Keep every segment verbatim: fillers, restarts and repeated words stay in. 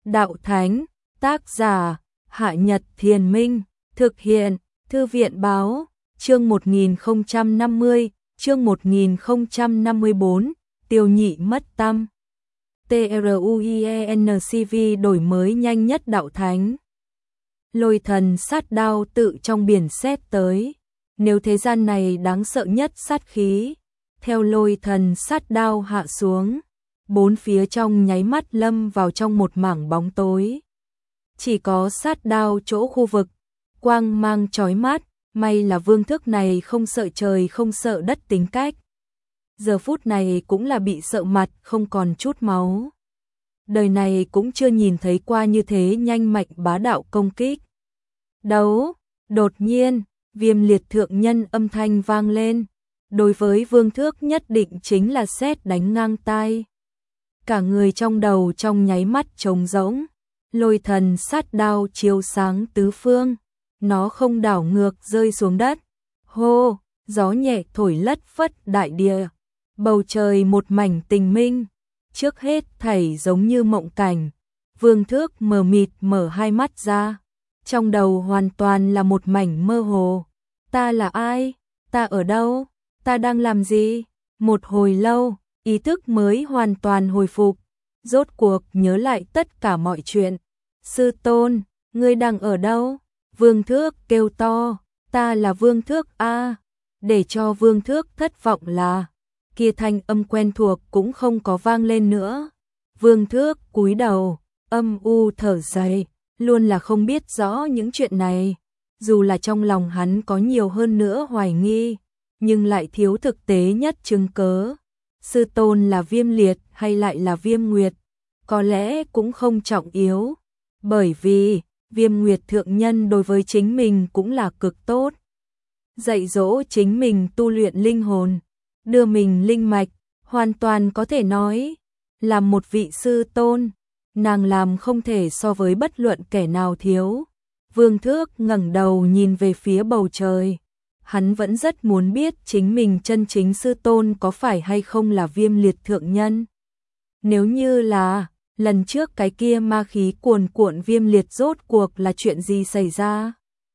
Đạo Thánh, tác giả, Hạ Nhật Thiền Minh, thực hiện, Thư viện Báo, chương một nghìn không trăm năm mươi, chương một nghìn không trăm năm mươi bốn, Tiêu Nhị mất tâm. TRUIENCV đổi mới nhanh nhất Đạo Thánh. Lôi thần sát đao tự trong biển xét tới. Nếu thế gian này đáng sợ nhất sát khí, theo lôi thần sát đao hạ xuống, bốn phía trong nháy mắt lâm vào trong một mảng bóng tối. Chỉ có sát đao chỗ khu vực, quang mang chói mắt, may là vương thức này không sợ trời không sợ đất tính cách. Giờ phút này cũng là bị sợ mặt không còn chút máu. Đời này cũng chưa nhìn thấy qua như thế nhanh mạnh bá đạo công kích. Đấu, đột nhiên, Viêm Liệt thượng nhân âm thanh vang lên. Đối với vương thước nhất định chính là sét đánh ngang tai. Cả người trong đầu trong nháy mắt trống rỗng, lôi thần sát đao chiếu sáng tứ phương, nó không đảo ngược rơi xuống đất. Hô, gió nhẹ thổi lất phất đại địa, bầu trời một mảnh tình minh, trước hết thảy giống như mộng cảnh. Vương thước mờ mịt mở hai mắt ra, trong đầu hoàn toàn là một mảnh mơ hồ. Ta là ai? Ta ở đâu? Ta đang làm gì? Một hồi lâu, ý thức mới hoàn toàn hồi phục, rốt cuộc nhớ lại tất cả mọi chuyện. Sư tôn, ngươi đang ở đâu? Vương thước kêu to, ta là Vương thước a. Để cho Vương thước thất vọng là, kia thanh âm quen thuộc cũng không có vang lên nữa. Vương thước cúi đầu, âm u thở dài, luôn là không biết rõ những chuyện này. Dù là trong lòng hắn có nhiều hơn nữa hoài nghi, nhưng lại thiếu thực tế nhất chứng cớ. Sư tôn là Viêm Liệt hay lại là Viêm Nguyệt, có lẽ cũng không trọng yếu, bởi vì Viêm Nguyệt thượng nhân đối với chính mình cũng là cực tốt. Dạy dỗ chính mình tu luyện linh hồn, đưa mình linh mạch, hoàn toàn có thể nói là một vị sư tôn, nàng làm không thể so với bất luận kẻ nào thiếu. Vương thước ngẩng đầu nhìn về phía bầu trời. Hắn vẫn rất muốn biết chính mình chân chính sư tôn có phải hay không là Viêm Liệt thượng nhân. Nếu như là, lần trước cái kia ma khí cuồn cuộn Viêm Liệt rốt cuộc là chuyện gì xảy ra?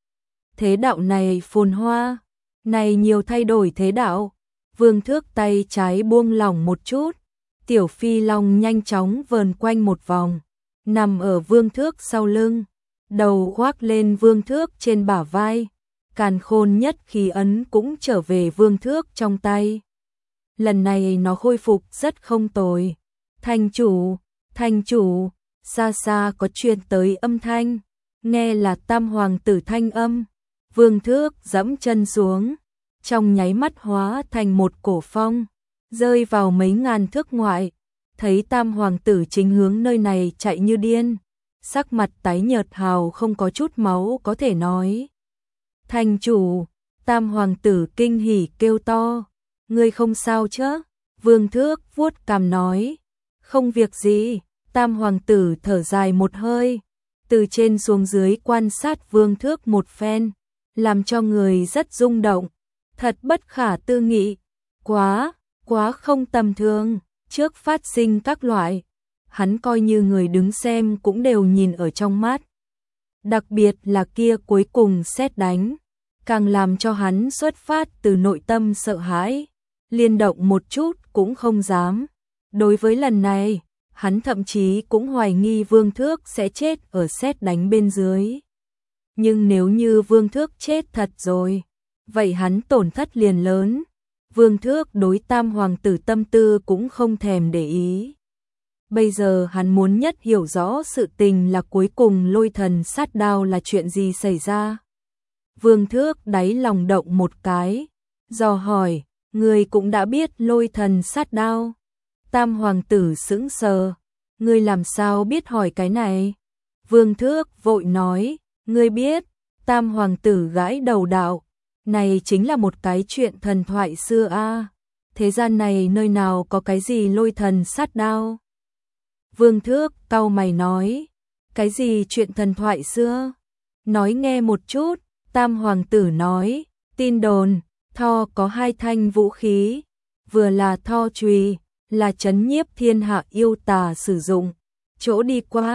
Thế đạo này phồn hoa, này nhiều thay đổi thế đạo. Vương thước tay trái buông lỏng một chút, tiểu phi long nhanh chóng vờn quanh một vòng, nằm ở vương thước sau lưng, đầu khoác lên vương thước trên bả vai. Càn khôn nhất khí ấn cũng trở về vương thước trong tay. Lần này nó khôi phục rất không tồi. Thành chủ, thành chủ, xa xa có truyền tới âm thanh, nghe là tam hoàng tử thanh âm. Vương thước dẫm chân xuống, trong nháy mắt hóa thành một cổ phong, rơi vào mấy ngàn thước ngoại. Thấy tam hoàng tử chính hướng nơi này chạy như điên, sắc mặt tái nhợt hào không có chút máu có thể nói. Thành chủ, tam hoàng tử kinh hỉ kêu to, ngươi không sao chứ? Vương thước vuốt cằm nói, không việc gì. Tam hoàng tử thở dài một hơi, từ trên xuống dưới quan sát vương thước một phen, làm cho người rất rung động, thật bất khả tư nghị, quá, quá không tầm thường. Trước phát sinh các loại, hắn coi như người đứng xem cũng đều nhìn ở trong mắt. Đặc biệt là kia cuối cùng sét đánh, càng làm cho hắn xuất phát từ nội tâm sợ hãi, liên động một chút cũng không dám. Đối với lần này, hắn thậm chí cũng hoài nghi vương thước sẽ chết ở sét đánh bên dưới. Nhưng nếu như vương thước chết thật rồi, vậy hắn tổn thất liền lớn. Vương thước đối tam hoàng tử tâm tư cũng không thèm để ý. Bây giờ hắn muốn nhất hiểu rõ sự tình là cuối cùng lôi thần sát đao là chuyện gì xảy ra. Vương thước đáy lòng động một cái, dò hỏi, người cũng đã biết lôi thần sát đao. Tam hoàng tử sững sờ, ngươi làm sao biết hỏi cái này? Vương thước vội nói, ngươi biết. Tam hoàng tử gãi đầu đạo, này chính là một cái chuyện thần thoại xưa a. À. Thế gian này nơi nào có cái gì lôi thần sát đao? Vương thước cau mày nói, cái gì chuyện thần thoại xưa? Nói nghe một chút. Tam hoàng tử nói, tin đồn, Tho có hai thanh vũ khí, vừa là Tho chùy, là trấn nhiếp thiên hạ yêu tà sử dụng, chỗ đi qua,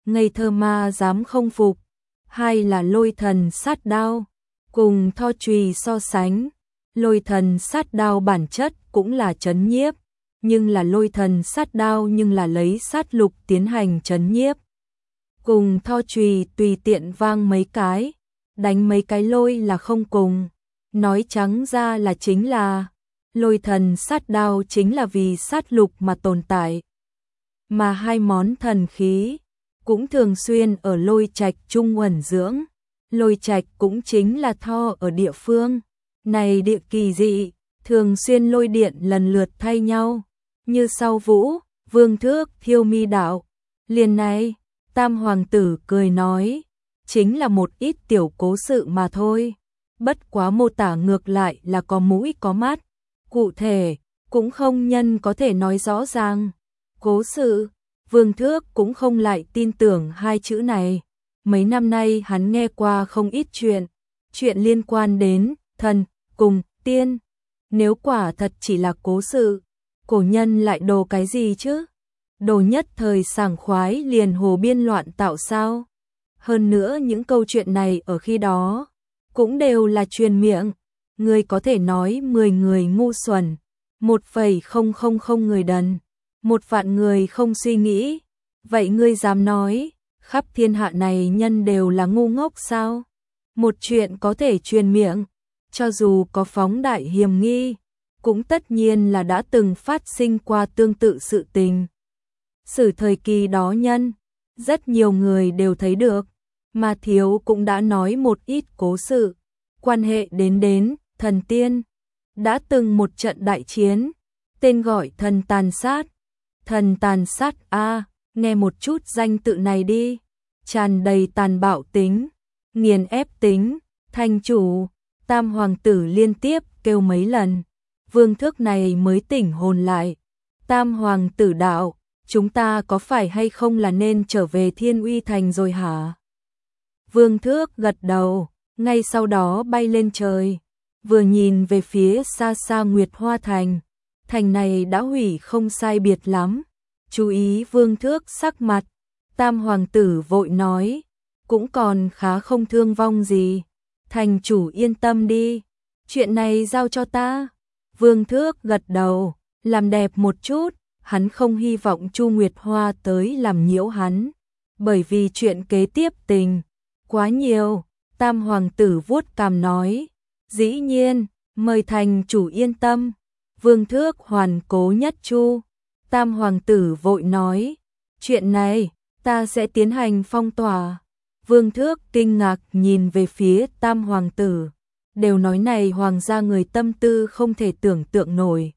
ngây thơ ma dám không phục, hay là lôi thần sát đao, cùng tho chùy so sánh, lôi thần sát đao bản chất cũng là trấn nhiếp, nhưng là lôi thần sát đao nhưng là lấy sát lục tiến hành trấn nhiếp. Cùng tho chùy tùy tiện vang mấy cái, đánh mấy cái lôi là không cùng, nói trắng ra là chính là lôi thần sát đao chính là vì sát lục mà tồn tại. Mà hai món thần khí cũng thường xuyên ở lôi trạch trung uẩn dưỡng, lôi trạch cũng chính là tho ở địa phương này địa kỳ dị, thường xuyên lôi điện lần lượt thay nhau, như sau vũ, vương thước, thiêu mi đạo. Liền này, Tam hoàng tử cười nói, chính là một ít tiểu cố sự mà thôi, bất quá mô tả ngược lại là có mũi có mắt, cụ thể cũng không nhân có thể nói rõ ràng. Cố sự, Vương Thước cũng không lại tin tưởng hai chữ này. Mấy năm nay hắn nghe qua không ít chuyện, chuyện liên quan đến thần cùng tiên. Nếu quả thật chỉ là cố sự, cổ nhân lại đồ cái gì chứ? Đồ nhất thời sảng khoái liền hồ biên loạn tạo sao? Hơn nữa những câu chuyện này ở khi đó cũng đều là truyền miệng, người có thể nói mười người ngu xuẩn, một phẩy không không không người đần, một vạn người không suy nghĩ. Vậy ngươi dám nói, khắp thiên hạ này nhân đều là ngu ngốc sao? Một chuyện có thể truyền miệng, cho dù có phóng đại hiểm nghi, cũng tất nhiên là đã từng phát sinh qua tương tự sự tình. Sử thời kỳ đó nhân, rất nhiều người đều thấy được, mà thiếu cũng đã nói một ít cố sự, quan hệ đến đến thần tiên. Đã từng một trận đại chiến, tên gọi thần tàn sát. Thần tàn sát a, nghe một chút danh tự này đi, tràn đầy tàn bạo tính, nghiền ép tính, thành chủ. Tam hoàng tử liên tiếp kêu mấy lần, Vương Thước này mới tỉnh hồn lại. Tam hoàng tử đạo, chúng ta có phải hay không là nên trở về Thiên Uy Thành rồi hả? Vương Thước gật đầu, ngay sau đó bay lên trời, vừa nhìn về phía xa xa Nguyệt Hoa Thành. Thành này đã hủy không sai biệt lắm. Chú ý Vương Thước sắc mặt, Tam hoàng tử vội nói, cũng còn khá không thương vong gì. Thành chủ yên tâm đi, chuyện này giao cho ta. Vương Thước gật đầu, làm đẹp một chút, hắn không hy vọng Chu Nguyệt Hoa tới làm nhiễu hắn, bởi vì chuyện kế tiếp tình quá nhiều. Tam hoàng tử vuốt cằm nói, dĩ nhiên, mời thành chủ yên tâm. Vương Thước hoàn cố nhất chu. Tam hoàng tử vội nói, chuyện này ta sẽ tiến hành phong tỏa. Vương Thước kinh ngạc nhìn về phía Tam hoàng tử, đều nói này hoàng gia người tâm tư không thể tưởng tượng nổi.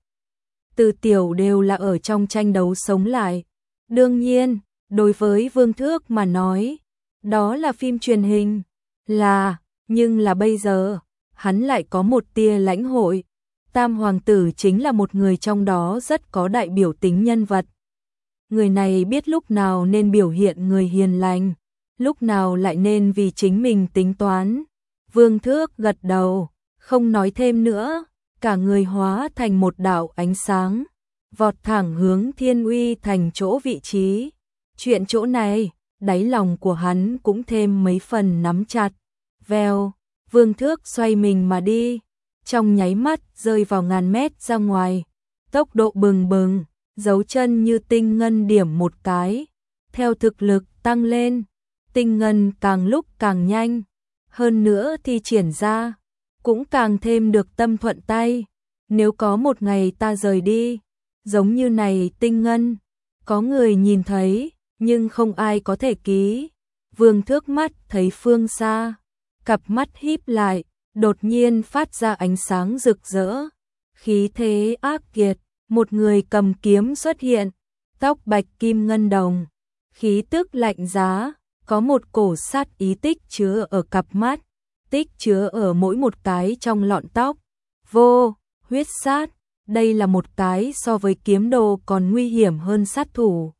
Từ tiểu đều là ở trong tranh đấu sống lại. Đương nhiên, đối với Vương Thước mà nói, đó là phim truyền hình, là, nhưng là bây giờ, hắn lại có một tia lãnh hội. Tam hoàng tử chính là một người trong đó rất có đại biểu tính nhân vật. Người này biết lúc nào nên biểu hiện người hiền lành, lúc nào lại nên vì chính mình tính toán. Vương Thước gật đầu, không nói thêm nữa, cả người hóa thành một đạo ánh sáng, vọt thẳng hướng Thiên Uy Thành chỗ vị trí. Chuyện chỗ này, đáy lòng của hắn cũng thêm mấy phần nắm chặt. Vèo, Vương Thước xoay mình mà đi, trong nháy mắt rơi vào ngàn mét ra ngoài, tốc độ bừng bừng, dấu chân như tinh ngân điểm một cái. Theo thực lực tăng lên, tinh ngân càng lúc càng nhanh, hơn nữa thi triển ra, cũng càng thêm được tâm thuận tay. Nếu có một ngày ta rời đi, giống như này tinh ngân, có người nhìn thấy, nhưng không ai có thể ký. Vương Thước mắt thấy phương xa, cặp mắt híp lại, đột nhiên phát ra ánh sáng rực rỡ, khí thế ác kiệt. Một người cầm kiếm xuất hiện, tóc bạch kim ngân đồng, khí tức lạnh giá, có một cổ sát ý tích chứa ở cặp mắt, tích chứa ở mỗi một cái trong lọn tóc. Vô, huyết sát, đây là một cái so với kiếm đồ còn nguy hiểm hơn sát thủ.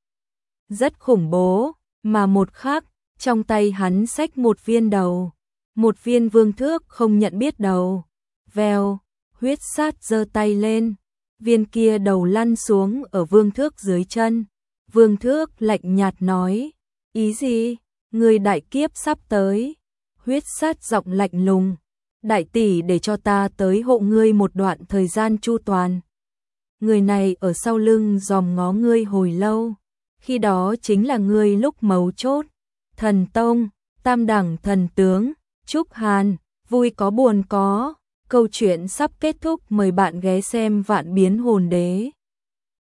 Rất khủng bố, mà một khác, trong tay hắn xách một viên đầu, một viên Vương Thước không nhận biết đầu. Vèo, huyết sát giơ tay lên, viên kia đầu lăn xuống ở Vương Thước dưới chân. Vương Thước lạnh nhạt nói, Ý gì? Người đại kiếp sắp tới. Huyết sát giọng lạnh lùng. Đại tỷ để cho ta tới hộ ngươi một đoạn thời gian chu toàn. Người này ở sau lưng dòm ngó ngươi hồi lâu. Khi đó chính là ngươi lúc mấu chốt. Thần Tông, tam đẳng thần tướng, Trúc Hàn, vui có buồn có. Câu chuyện sắp kết thúc, mời bạn ghé xem Vạn Biến Hồn Đế.